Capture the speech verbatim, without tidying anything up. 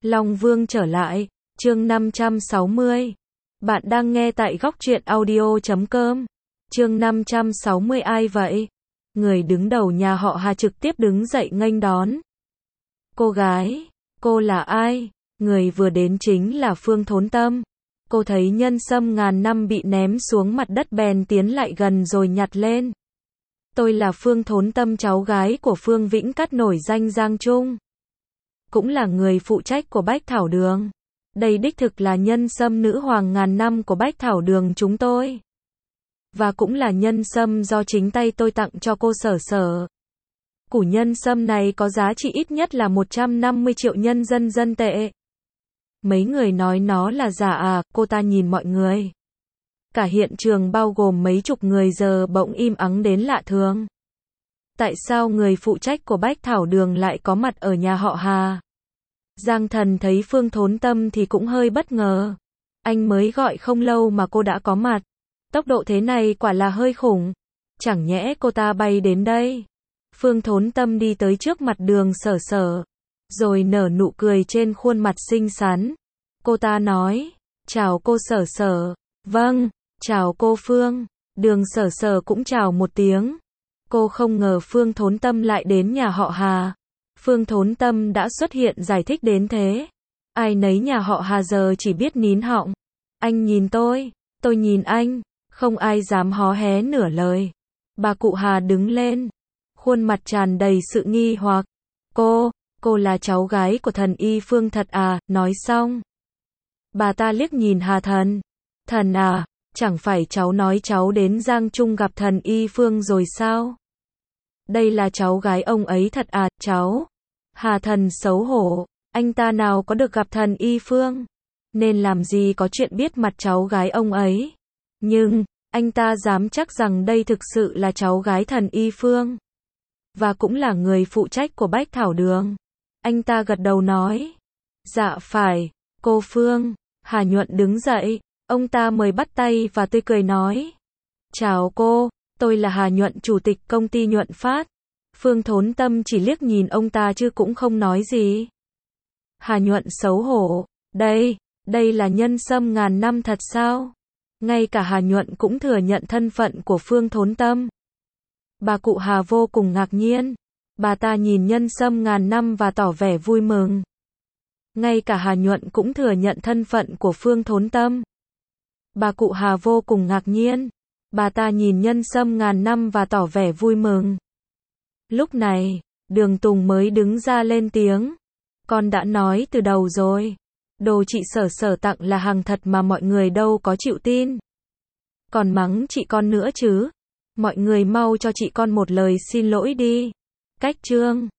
Long Vương trở lại, chương năm trăm sáu mươi. Bạn đang nghe tại góc truyện audio chấm com. Chương năm trăm sáu mươi ai vậy? Người đứng đầu nhà họ Hà trực tiếp đứng dậy nghênh đón. Cô gái, cô là ai? Người vừa đến chính là Phương Thốn Tâm. Cô thấy nhân sâm ngàn năm bị ném xuống mặt đất bèn tiến lại gần rồi nhặt lên. Tôi là Phương Thốn Tâm, cháu gái của Phương Vĩnh Cát nổi danh Giang Trung. Cũng là người phụ trách của Bách Thảo Đường. Đây đích thực là nhân sâm nữ hoàng ngàn năm của Bách Thảo Đường chúng tôi. Và cũng là nhân sâm do chính tay tôi tặng cho cô Sở Sở. Củ nhân sâm này có giá trị ít nhất là một trăm năm mươi triệu nhân dân dân tệ. Mấy người nói nó là giả à? Cô ta nhìn mọi người. Cả hiện trường bao gồm mấy chục người giờ bỗng im ắng đến lạ thường. Tại sao người phụ trách của Bách Thảo Đường lại có mặt ở nhà họ Hà? Giang Thần thấy Phương Thốn Tâm thì cũng hơi bất ngờ. Anh mới gọi không lâu mà cô đã có mặt. Tốc độ thế này quả là hơi khủng. Chẳng nhẽ cô ta bay đến đây? Phương Thốn Tâm đi tới trước mặt Đường Sở Sở, rồi nở nụ cười trên khuôn mặt xinh xắn. Cô ta nói, chào cô Sở Sở. Vâng, chào cô Phương. Đường Sở Sở cũng chào một tiếng. Cô không ngờ Phương Thốn Tâm lại đến nhà họ Hà. Phương Thốn Tâm đã xuất hiện giải thích đến thế. Ai nấy nhà họ Hà giờ chỉ biết nín họng. Anh nhìn tôi, tôi nhìn anh, không ai dám hó hé nửa lời. Bà cụ Hà đứng lên, khuôn mặt tràn đầy sự nghi hoặc. Cô, cô là cháu gái của thần y Phương thật à? Nói xong, bà ta liếc nhìn Hà Thần. Thần à, chẳng phải cháu nói cháu đến Giang Trung gặp thần y Phương rồi sao? Đây là cháu gái ông ấy thật à? Cháu? Hà Thần xấu hổ, anh ta nào có được gặp thần y Phương, nên làm gì có chuyện biết mặt cháu gái ông ấy. Nhưng, anh ta dám chắc rằng đây thực sự là cháu gái thần y Phương. Và cũng là người phụ trách của Bách Thảo Đường. Anh ta gật đầu nói. Dạ phải, cô Phương. Hà Nhuận đứng dậy, ông ta mời bắt tay và tươi cười nói. Chào cô, tôi là Hà Nhuận, chủ tịch công ty Nhuận Phát. Phương Thốn Tâm chỉ liếc nhìn ông ta chứ cũng không nói gì. Hà Nhuận xấu hổ. Đây, đây là nhân sâm ngàn năm thật sao? Ngay cả Hà Nhuận cũng thừa nhận thân phận của Phương Thốn Tâm. Bà cụ Hà vô cùng ngạc nhiên. Bà ta nhìn nhân sâm ngàn năm và tỏ vẻ vui mừng. Ngay cả Hà Nhuận cũng thừa nhận thân phận của Phương Thốn Tâm. Bà cụ Hà vô cùng ngạc nhiên. Bà ta nhìn nhân sâm ngàn năm và tỏ vẻ vui mừng. Lúc này, Đường Tùng mới đứng ra lên tiếng. Con đã nói từ đầu rồi. Đồ chị Sở Sở tặng là hàng thật mà mọi người đâu có chịu tin. Còn mắng chị con nữa chứ. Mọi người mau cho chị con một lời xin lỗi đi. Cách chương